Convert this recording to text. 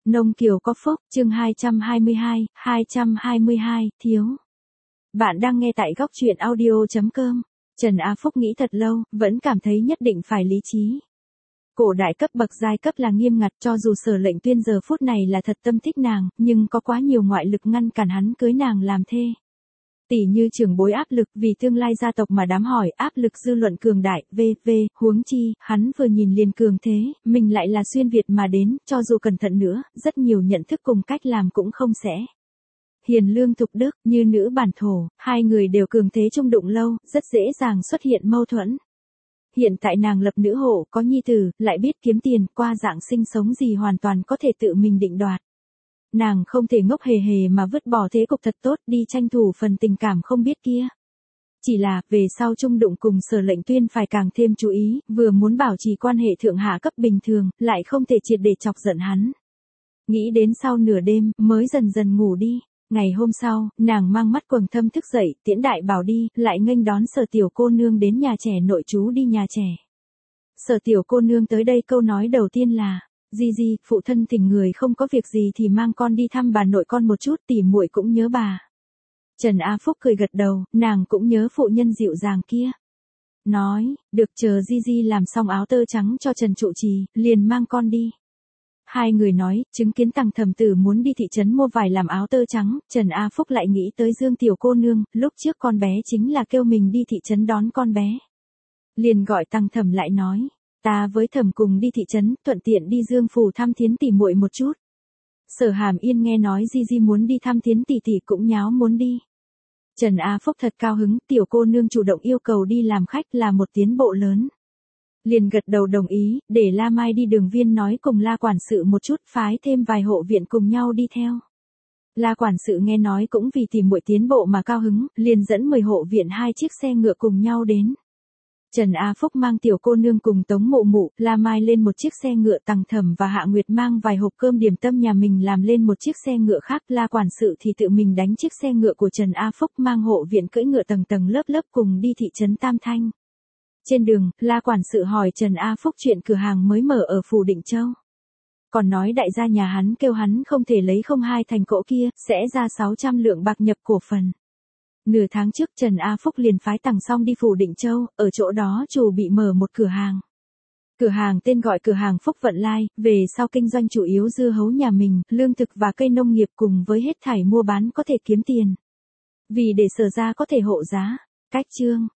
Nông Kiều có phúc, chương 222, thiếu. Bạn đang nghe tại góc truyện audio.com. Trần Á Phúc nghĩ thật lâu, vẫn cảm thấy nhất định phải lý trí. Cổ đại cấp bậc giai cấp là nghiêm ngặt, cho dù Sở Lệnh Tuyên giờ phút này là thật tâm thích nàng, nhưng có quá nhiều ngoại lực ngăn cản hắn cưới nàng làm thê. Tỷ như trưởng bối áp lực vì tương lai gia tộc mà đám hỏi, áp lực dư luận cường đại, huống chi, hắn vừa nhìn liền cường thế, mình lại là xuyên Việt mà đến, cho dù cẩn thận nữa, rất nhiều nhận thức cùng cách làm cũng không sẽ. Hiền lương thục đức, như nữ bản thổ, hai người đều cường thế chung đụng lâu, rất dễ dàng xuất hiện mâu thuẫn. Hiện tại nàng lập nữ hộ, có nhi tử, lại biết kiếm tiền, qua dạng sinh sống gì hoàn toàn có thể tự mình định đoạt. Nàng không thể ngốc hề hề mà vứt bỏ thế cục thật tốt đi tranh thủ phần tình cảm không biết kia. Chỉ là, về sau chung đụng cùng Sở Lệnh Tuyên phải càng thêm chú ý, vừa muốn bảo trì quan hệ thượng hạ cấp bình thường, lại không thể triệt để chọc giận hắn. Nghĩ đến sau nửa đêm, mới dần dần ngủ đi. Ngày hôm sau, nàng mang mắt quầng thâm thức dậy, tiễn đại bảo đi, lại nghênh đón Sở tiểu cô nương đến nhà trẻ nội trú đi nhà trẻ. Sở tiểu cô nương tới đây câu nói đầu tiên là: Di, phụ thân thỉnh người không có việc gì thì mang con đi thăm bà nội con một chút, tỉ muội cũng nhớ bà. Trần Á Phúc cười gật đầu, nàng cũng nhớ phụ nhân dịu dàng kia. Nói, được, chờ Di làm xong áo tơ trắng cho Trần trụ trì, liền mang con đi. Hai người nói, chứng kiến Tằng Thẩm Tử muốn đi thị trấn mua vải làm áo tơ trắng, Trần Á Phúc lại nghĩ tới Dương tiểu cô nương, lúc trước con bé chính là kêu mình đi thị trấn đón con bé. Liền gọi Tằng Thẩm lại nói, ta với Thẩm cùng đi thị trấn, thuận tiện đi Dương phủ thăm Thiến tỷ muội một chút. Sở Hàm Yên nghe nói Di muốn đi thăm Thiến tỷ tỷ cũng nháo muốn đi. Trần Á Phúc thật cao hứng, tiểu cô nương chủ động yêu cầu đi làm khách là một tiến bộ lớn. Liền gật đầu đồng ý, để La Mai đi Đường Viên nói cùng La quản sự một chút, phái thêm vài hộ viện cùng nhau đi theo. La quản sự nghe nói cũng vì tìm muội tiến bộ mà cao hứng, liền dẫn 10 hộ viện 2 chiếc xe ngựa cùng nhau đến. Trần Á Phúc mang tiểu cô nương cùng Tống Mụ Mụ, La Mai lên một chiếc xe ngựa, Tằng Thẩm và Hạ Nguyệt mang vài hộp cơm điểm tâm nhà mình làm lên một chiếc xe ngựa khác, La quản sự thì tự mình đánh chiếc xe ngựa của Trần Á Phúc mang hộ viện cưỡi ngựa tầng tầng lớp lớp cùng đi thị trấn Tam Thanh. Trên đường, La quản sự hỏi Trần Á Phúc chuyện cửa hàng mới mở ở phủ Định Châu. Còn nói đại gia nhà hắn kêu hắn không thể lấy 02 thành cỗ kia, sẽ ra 600 lượng bạc nhập cổ phần. Nửa tháng trước Trần Á Phúc liền phái Tằng Song đi phủ Định Châu, ở chỗ đó chủ bị mở một cửa hàng. Cửa hàng tên gọi cửa hàng Phúc Vận Lai, về sau kinh doanh chủ yếu dưa hấu nhà mình, lương thực và cây nông nghiệp cùng với hết thảy mua bán có thể kiếm tiền. Vì để Sở gia có thể hộ giá. Cách chương